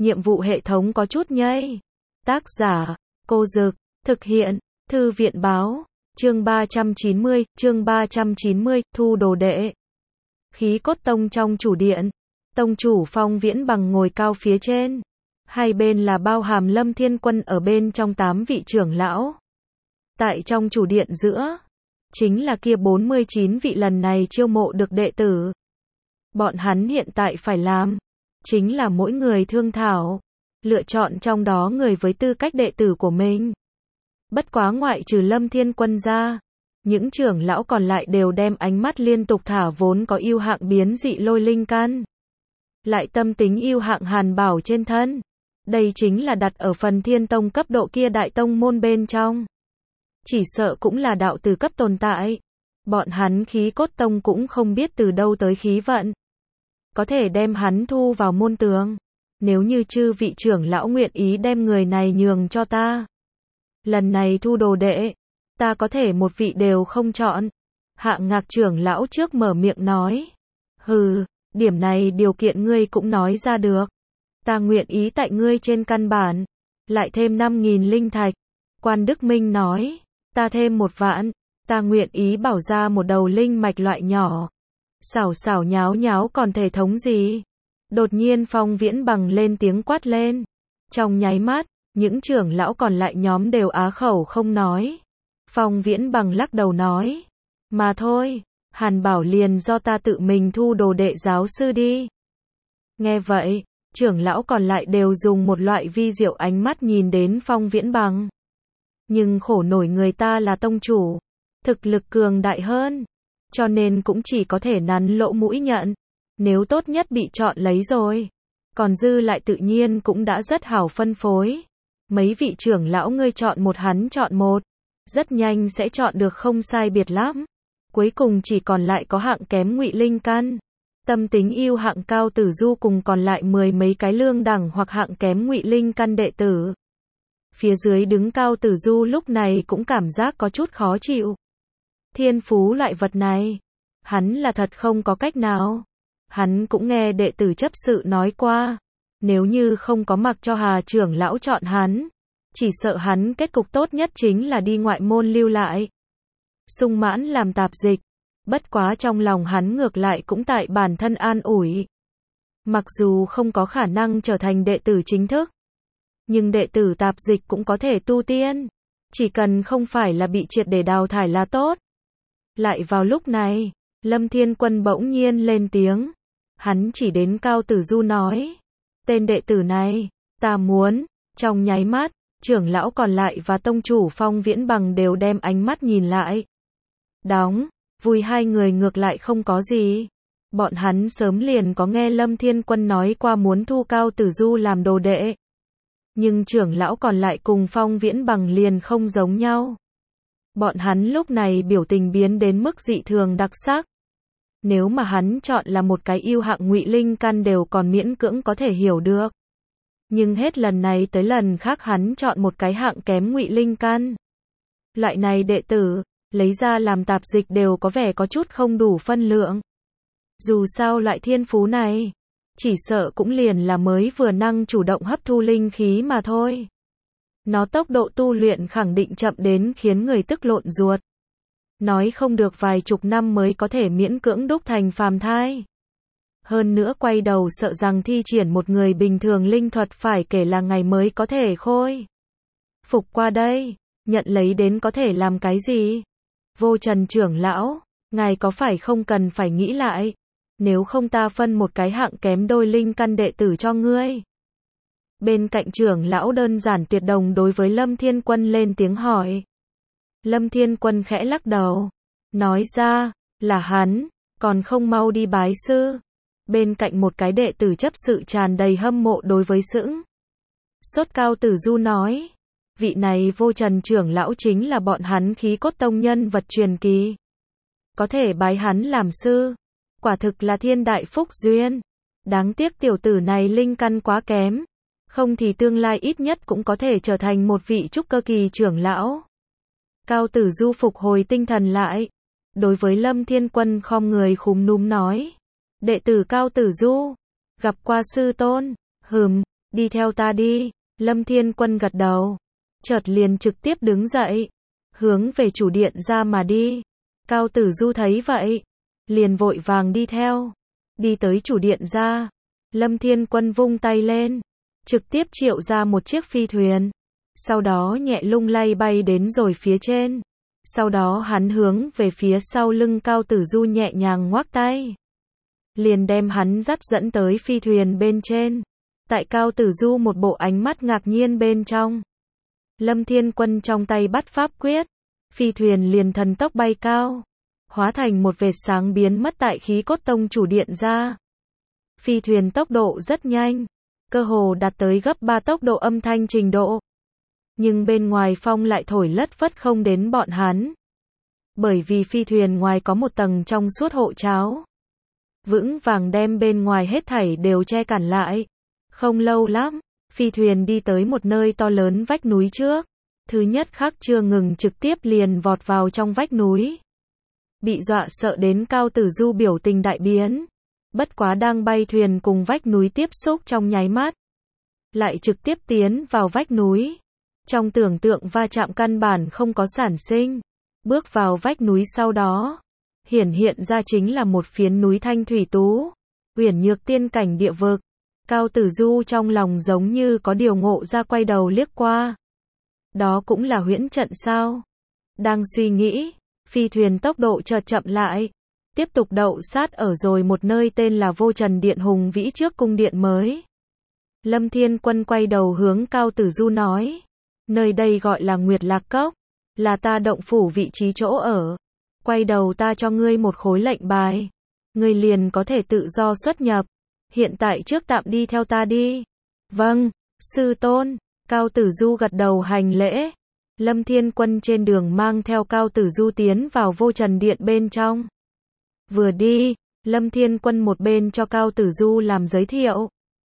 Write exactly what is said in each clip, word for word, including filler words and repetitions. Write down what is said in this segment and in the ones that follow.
nhiệm vụ hệ thống có chút nhây. Tác giả, Cô Dực, thực hiện, Thư viện Báo, chương ba trăm chín mươi, chương ba trăm chín mươi, thu đồ đệ. Khí cốt tông trong chủ điện, tông chủ Phong Viễn Bằng ngồi cao phía trên. Hai bên là bao hàm Lâm Thiên Quân ở bên trong tám vị trưởng lão. Tại trong chủ điện giữa, chính là kia bốn mươi chín vị lần này chiêu mộ được đệ tử. Bọn hắn hiện tại phải làm, chính là mỗi người thương thảo, lựa chọn trong đó người với tư cách đệ tử của mình. Bất quá ngoại trừ Lâm Thiên Quân ra, những trưởng lão còn lại đều đem ánh mắt liên tục thả vốn có yêu hạng biến dị lôi linh căn. Lại tâm tính yêu hạng hàn bảo trên thân. Đây chính là đặt ở phần thiên tông cấp độ kia đại tông môn bên trong. Chỉ sợ cũng là đạo từ cấp tồn tại. Bọn hắn khí cốt tông cũng không biết từ đâu tới khí vận. Có thể đem hắn thu vào môn tường. Nếu như chư vị trưởng lão nguyện ý đem người này nhường cho ta. Lần này thu đồ đệ, ta có thể một vị đều không chọn. Hạng Ngạc trưởng lão trước mở miệng nói. Hừ, điểm này điều kiện ngươi cũng nói ra được. Ta nguyện ý tại ngươi trên căn bản. Lại thêm năm nghìn linh thạch. Quan Đức Minh nói. Ta thêm một vạn. Ta nguyện ý bảo ra một đầu linh mạch loại nhỏ. Xảo xảo nháo nháo còn thể thống gì? Đột nhiên Phong Viễn Bằng lên tiếng quát lên. Trong nháy mắt, những trưởng lão còn lại nhóm đều á khẩu không nói. Phong Viễn Bằng lắc đầu nói. Mà thôi, Hàn Bảo liền do ta tự mình thu đồ đệ giáo sư đi. Nghe vậy, trưởng lão còn lại đều dùng một loại vi diệu ánh mắt nhìn đến Phong Viễn Bằng. Nhưng khổ nổi người ta là tông chủ, thực lực cường đại hơn, cho nên cũng chỉ có thể nắn lỗ mũi nhận. Nếu tốt nhất bị chọn lấy rồi, còn dư lại tự nhiên cũng đã rất hảo phân phối. Mấy vị trưởng lão ngươi chọn một hắn chọn một, rất nhanh sẽ chọn được không sai biệt lắm. Cuối cùng chỉ còn lại có hạng kém Ngụy Linh Căn, tâm tính yêu hạng Cao Tử Du cùng còn lại mười mấy cái lương đẳng hoặc hạng kém Ngụy Linh Căn đệ tử. Phía dưới đứng Cao Tử Du lúc này cũng cảm giác có chút khó chịu. Thiên phú loại vật này, hắn là thật không có cách nào. Hắn cũng nghe đệ tử chấp sự nói qua, nếu như không có mặc cho Hà trưởng lão chọn hắn, chỉ sợ hắn kết cục tốt nhất chính là đi ngoại môn lưu lại. Sung mãn làm tạp dịch, bất quá trong lòng hắn ngược lại cũng tại bản thân an ủi. Mặc dù không có khả năng trở thành đệ tử chính thức, nhưng đệ tử tạp dịch cũng có thể tu tiên, chỉ cần không phải là bị triệt để đào thải là tốt. Lại vào lúc này, Lâm Thiên Quân bỗng nhiên lên tiếng. Hắn chỉ đến Cao Tử Du nói. Tên đệ tử này, ta muốn. Trong nháy mắt, trưởng lão còn lại và tông chủ Phong Viễn Bằng đều đem ánh mắt nhìn lại. Đóng, vui hai người ngược lại không có gì. Bọn hắn sớm liền có nghe Lâm Thiên Quân nói qua muốn thu Cao Tử Du làm đồ đệ. Nhưng trưởng lão còn lại cùng Phong Viễn Bằng liền không giống nhau. Bọn hắn lúc này biểu tình biến đến mức dị thường đặc sắc. Nếu mà hắn chọn là một cái yêu hạng Ngụy Linh Căn đều còn miễn cưỡng có thể hiểu được. Nhưng hết lần này tới lần khác hắn chọn một cái hạng kém Ngụy Linh Căn. Loại này đệ tử, lấy ra làm tạp dịch đều có vẻ có chút không đủ phân lượng. Dù sao loại thiên phú này, chỉ sợ cũng liền là mới vừa năng chủ động hấp thu linh khí mà thôi. Nó tốc độ tu luyện khẳng định chậm đến khiến người tức lộn ruột. Nói không được vài chục năm mới có thể miễn cưỡng đúc thành phàm thai. Hơn nữa quay đầu sợ rằng thi triển một người bình thường linh thuật phải kể là ngày mới có thể khôi phục qua đây, nhận lấy đến có thể làm cái gì? Vô Trần trưởng lão, ngài có phải không cần phải nghĩ lại, nếu không ta phân một cái hạng kém đôi linh căn đệ tử cho ngươi. Bên cạnh trưởng lão đơn giản tuyệt đồng đối với Lâm Thiên Quân lên tiếng hỏi. Lâm Thiên Quân khẽ lắc đầu, nói ra, là hắn, còn không mau đi bái sư. Bên cạnh một cái đệ tử chấp sự tràn đầy hâm mộ đối với sững. Sốt Cao Tử Du nói, vị này Vô Trần trưởng lão chính là bọn hắn khí cốt tông nhân vật truyền kỳ. Có thể bái hắn làm sư, quả thực là thiên đại phúc duyên. Đáng tiếc tiểu tử này linh căn quá kém, không thì tương lai ít nhất cũng có thể trở thành một vị trúc cơ kỳ trưởng lão. Cao Tử Du phục hồi tinh thần lại, đối với Lâm Thiên Quân khom người khúm núm nói. Đệ tử Cao Tử Du, gặp qua sư tôn. Hừm, Đi theo ta đi. Lâm Thiên Quân gật đầu. Chợt liền trực tiếp đứng dậy. Hướng về chủ điện ra mà đi. Cao Tử Du thấy vậy. Liền vội vàng đi theo. Đi tới chủ điện ra. Lâm Thiên Quân vung tay lên. Trực tiếp triệu ra một chiếc phi thuyền. Sau đó nhẹ lung lay bay đến rồi phía trên. Sau đó hắn hướng về phía sau lưng Cao Tử Du nhẹ nhàng ngoắc tay. Liền đem hắn dắt dẫn tới phi thuyền bên trên. Tại Cao Tử Du một bộ ánh mắt ngạc nhiên bên trong. Lâm Thiên Quân trong tay bắt pháp quyết. Phi thuyền liền thần tốc bay cao. Hóa thành một vệt sáng biến mất tại khí cốt tông chủ điện ra. Phi thuyền tốc độ rất nhanh. Cơ hồ đạt tới gấp ba tốc độ âm thanh trình độ. Nhưng bên ngoài phong lại thổi lất phất không đến bọn hắn. Bởi vì phi thuyền ngoài có một tầng trong suốt hộ cháo. Vững vàng đem bên ngoài hết thảy đều che cản lại. Không lâu lắm, phi thuyền đi tới một nơi to lớn vách núi trước. Thứ nhất khắc chưa ngừng trực tiếp liền vọt vào trong vách núi. Bị dọa sợ đến Cao Tử Du biểu tình đại biến. Bất quá đang bay thuyền cùng vách núi tiếp xúc trong nháy mắt. Lại trực tiếp tiến vào vách núi. Trong tưởng tượng va chạm căn bản không có sản sinh. Bước vào vách núi sau đó. Hiển hiện ra chính là một phiến núi thanh thủy tú. Uyển nhược tiên cảnh địa vực. Cao Tử Du trong lòng giống như có điều ngộ ra quay đầu liếc qua. Đó cũng là huyễn trận sao? Đang suy nghĩ. Phi thuyền tốc độ chợt chậm lại. Tiếp tục đậu sát ở rồi một nơi tên là Vô Trần Điện hùng vĩ trước cung điện mới. Lâm Thiên Quân quay đầu hướng Cao Tử Du nói. Nơi đây gọi là Nguyệt Lạc Cốc. Là ta động phủ vị trí chỗ ở. Quay đầu ta cho ngươi một khối lệnh bài. Ngươi liền có thể tự do xuất nhập. Hiện tại trước tạm đi theo ta đi. Vâng, sư tôn. Cao Tử Du gật đầu hành lễ. Lâm Thiên Quân trên đường mang theo Cao Tử Du tiến vào Vô Trần Điện bên trong. Vừa đi, Lâm Thiên Quân một bên cho Cao Tử Du làm giới thiệu.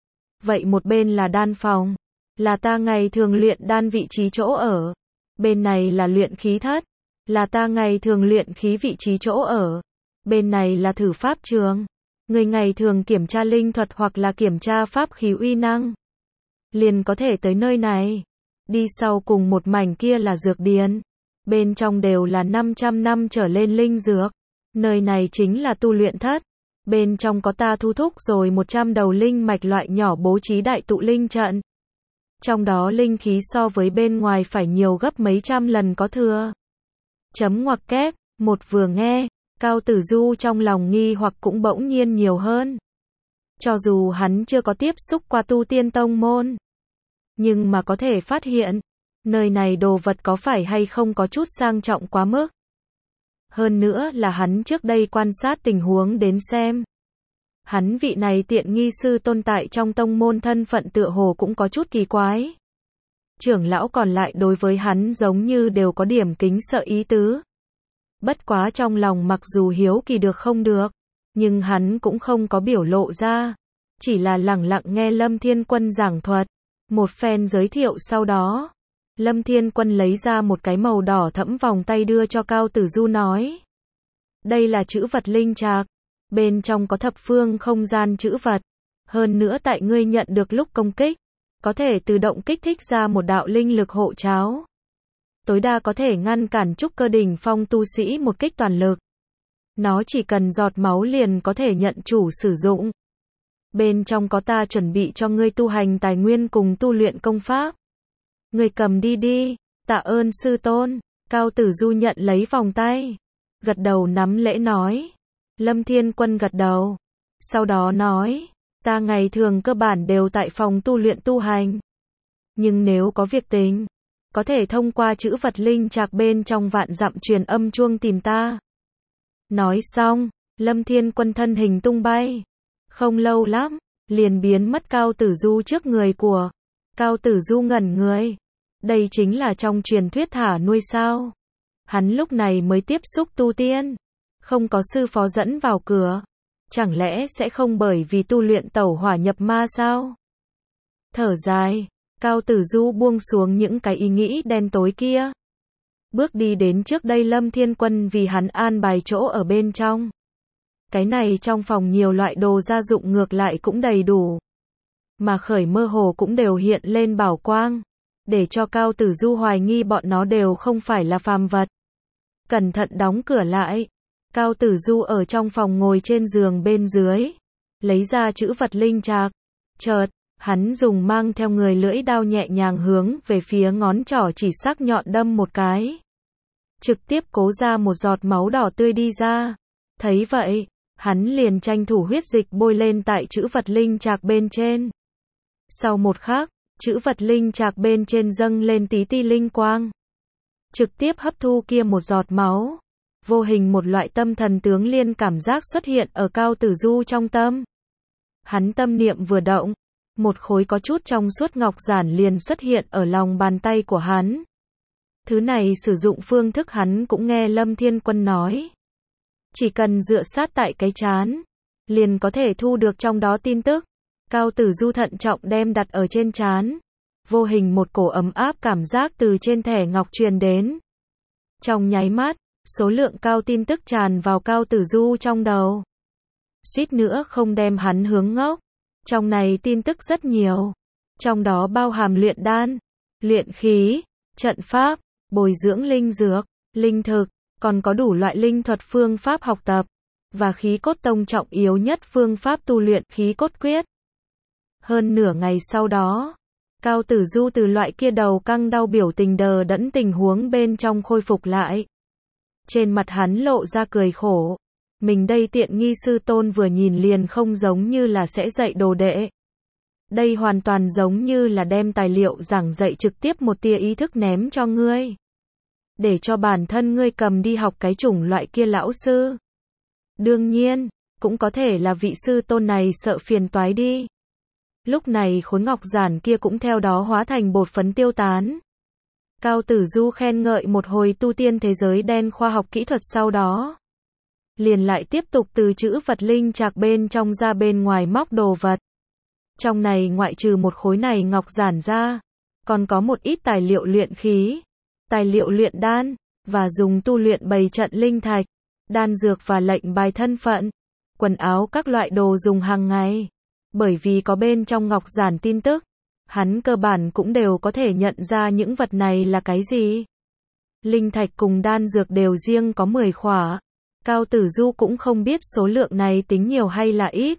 Vậy một bên là đan phòng. Là ta ngày thường luyện đan vị trí chỗ ở. Bên này là luyện khí thất. Là ta ngày thường luyện khí vị trí chỗ ở. Bên này là thử pháp trường. Người ngày thường kiểm tra linh thuật hoặc là kiểm tra pháp khí uy năng. Liền có thể tới nơi này. Đi sau cùng một mảnh kia là dược điền. Bên trong đều là năm trăm năm trở lên linh dược. Nơi này chính là tu luyện thất. Bên trong có ta thu thúc rồi một trăm đầu linh mạch loại nhỏ bố trí đại tụ linh trận. Trong đó linh khí so với bên ngoài phải nhiều gấp mấy trăm lần có thừa. Chấm ngoặc kép, một vừa nghe, Cao Tử Du trong lòng nghi hoặc cũng bỗng nhiên nhiều hơn. Cho dù hắn chưa có tiếp xúc qua tu tiên tông môn. Nhưng mà có thể phát hiện, nơi này đồ vật có phải hay không có chút sang trọng quá mức. Hơn nữa là hắn trước đây quan sát tình huống đến xem. Hắn vị này tiện nghi sư tôn tại trong tông môn thân phận tựa hồ cũng có chút kỳ quái. Trưởng lão còn lại đối với hắn giống như đều có điểm kính sợ ý tứ. Bất quá trong lòng mặc dù hiếu kỳ được không được, nhưng hắn cũng không có biểu lộ ra. Chỉ là lẳng lặng nghe Lâm Thiên Quân giảng thuật. Một phen giới thiệu sau đó. Lâm Thiên Quân lấy ra một cái màu đỏ thẫm vòng tay đưa cho Cao Tử Du nói. Đây là chữ vật linh trạc. Bên trong có thập phương không gian chữ vật. Hơn nữa tại ngươi nhận được lúc công kích. Có thể tự động kích thích ra một đạo linh lực hộ cháo. Tối đa có thể ngăn cản trúc cơ đỉnh phong tu sĩ một kích toàn lực. Nó chỉ cần giọt máu liền có thể nhận chủ sử dụng. Bên trong có ta chuẩn bị cho ngươi tu hành tài nguyên cùng tu luyện công pháp. Ngươi cầm đi đi, tạ ơn sư tôn. Cao Tử Du nhận lấy vòng tay. Gật đầu nắm lễ nói. Lâm Thiên Quân gật đầu. Sau đó nói, ta ngày thường cơ bản đều tại phòng tu luyện tu hành. Nhưng nếu có việc tình, có thể thông qua chữ vật linh trạc bên trong vạn dặm truyền âm chuông tìm ta. Nói xong, Lâm Thiên Quân thân hình tung bay. Không lâu lắm, liền biến mất Cao Tử Du trước người của. Cao Tử Du ngẩn người. Đây chính là trong truyền thuyết thả nuôi sao. Hắn lúc này mới tiếp xúc tu tiên. Không có sư phó dẫn vào cửa. Chẳng lẽ sẽ không bởi vì tu luyện tẩu hỏa nhập ma sao? Thở dài, Cao Tử Du buông xuống những cái ý nghĩ đen tối kia. Bước đi đến trước đây Lâm Thiên Quân vì hắn an bài chỗ ở bên trong. Cái này trong phòng nhiều loại đồ gia dụng ngược lại cũng đầy đủ. mà khởi mơ hồ cũng đều hiện lên bảo quang, để cho Cao Tử Du hoài nghi bọn nó đều không phải là phàm vật. Cẩn thận đóng cửa lại, Cao Tử Du ở trong phòng ngồi trên giường bên dưới, lấy ra chữ vật linh trạc, chợt, hắn dùng mang theo người lưỡi đao nhẹ nhàng hướng về phía ngón trỏ chỉ sắc nhọn đâm một cái. Trực tiếp cố ra một giọt máu đỏ tươi đi ra. Thấy vậy, hắn liền tranh thủ huyết dịch bôi lên tại chữ vật linh trạc bên trên. Sau một khắc, chữ vật linh trạc bên trên dâng lên tí ti linh quang. Trực tiếp hấp thu kia một giọt máu. Vô hình một loại tâm thần tướng liên cảm giác xuất hiện ở Cao Tử Du trong tâm. Hắn tâm niệm vừa động, một khối có chút trong suốt ngọc giản liền xuất hiện ở lòng bàn tay của hắn. Thứ này sử dụng phương thức hắn cũng nghe Lâm Thiên Quân nói. Chỉ cần dựa sát tại cái trán, liền có thể thu được trong đó tin tức. Cao Tử Du thận trọng đem đặt ở trên trán. Vô hình một cổ ấm áp cảm giác từ trên thẻ ngọc truyền đến. Trong nháy mắt, số lượng cao tin tức tràn vào Cao Tử Du trong đầu. Suýt nữa không đem hắn hướng ngốc. Trong này tin tức rất nhiều. Trong đó bao hàm luyện đan, luyện khí, trận pháp, bồi dưỡng linh dược, linh thực, còn có đủ loại linh thuật phương pháp học tập, và khí cốt tông trọng yếu nhất phương pháp tu luyện khí cốt quyết. Hơn nửa ngày sau đó, Cao Tử Du từ loại kia đầu căng đau biểu tình đờ đẫn tình huống bên trong khôi phục lại. Trên mặt hắn lộ ra cười khổ. Mình đây tiện nghi sư tôn vừa nhìn liền không giống như là sẽ dạy đồ đệ. Đây hoàn toàn giống như là đem tài liệu giảng dạy trực tiếp một tia ý thức ném cho ngươi. Để cho bản thân ngươi cầm đi học cái chủng loại kia lão sư. Đương nhiên, cũng có thể là vị sư tôn này sợ phiền toái đi. Lúc này khối ngọc giản kia cũng theo đó hóa thành bột phấn tiêu tán. Cao Tử Du khen ngợi một hồi tu tiên thế giới đen khoa học kỹ thuật sau đó. Liền lại tiếp tục từ chữ vật linh trạc bên trong ra bên ngoài móc đồ vật. Trong này ngoại trừ một khối này ngọc giản ra, còn có một ít tài liệu luyện khí, tài liệu luyện đan, và dùng tu luyện bày trận linh thạch, đan dược và lệnh bài thân phận, quần áo các loại đồ dùng hàng ngày. Bởi vì có bên trong ngọc giản tin tức, hắn cơ bản cũng đều có thể nhận ra những vật này là cái gì. Linh thạch cùng đan dược đều riêng có mười khỏa. Cao Tử Du cũng không biết số lượng này tính nhiều hay là ít.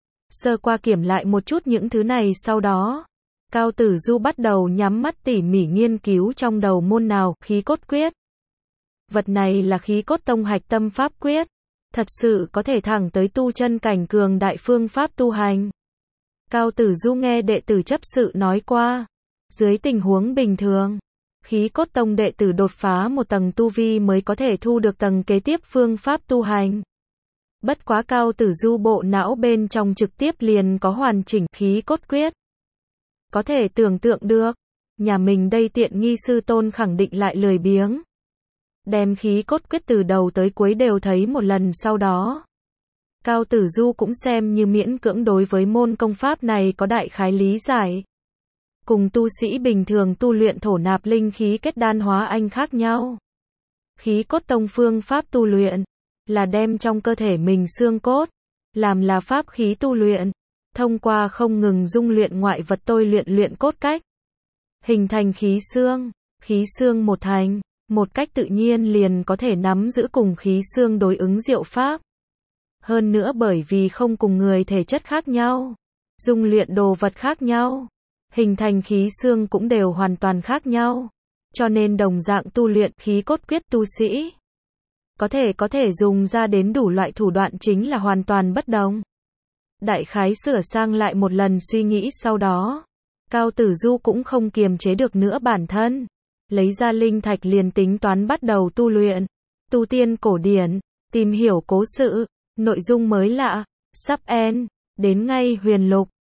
Sơ qua kiểm lại một chút những thứ này sau đó. Cao Tử Du bắt đầu nhắm mắt tỉ mỉ nghiên cứu trong đầu môn nào, khí cốt quyết. Vật này là khí cốt tông hạch tâm pháp quyết. Thật sự có thể thẳng tới tu chân cảnh cường đại phương pháp tu hành. Cao Tử Du nghe đệ tử chấp sự nói qua. Dưới tình huống bình thường, khí cốt tông đệ tử đột phá một tầng tu vi mới có thể thu được tầng kế tiếp phương pháp tu hành. Bất quá Cao Tử Du bộ não bên trong trực tiếp liền có hoàn chỉnh khí cốt quyết. Có thể tưởng tượng được, nhà mình đây tiện nghi sư tôn khẳng định lại lười biếng. Đem khí cốt quyết từ đầu tới cuối đều thấy một lần sau đó. Cao Tử Du cũng xem như miễn cưỡng đối với môn công pháp này có đại khái lý giải. Cùng tu sĩ bình thường tu luyện thổ nạp linh khí kết đan hóa anh khác nhau. Khí cốt tông phương pháp tu luyện là đem trong cơ thể mình xương cốt làm là pháp khí tu luyện, thông qua không ngừng dung luyện ngoại vật tôi luyện luyện cốt cách, hình thành khí xương. Khí xương một thành, một cách tự nhiên liền có thể nắm giữ cùng khí xương đối ứng diệu pháp. Hơn nữa bởi vì không cùng người thể chất khác nhau, dung luyện đồ vật khác nhau, hình thành khí xương cũng đều hoàn toàn khác nhau. Cho nên đồng dạng tu luyện khí cốt quyết tu sĩ, có thể có thể dùng ra đến đủ loại thủ đoạn chính là hoàn toàn bất đồng. Đại khái sửa sang lại một lần suy nghĩ sau đó, Cao Tử Du cũng không kiềm chế được nữa bản thân. Lấy ra linh thạch liền tính toán bắt đầu tu luyện. Tu tiên cổ điển, tìm hiểu cố sự, nội dung mới lạ, sắp end, đến ngay huyền lục.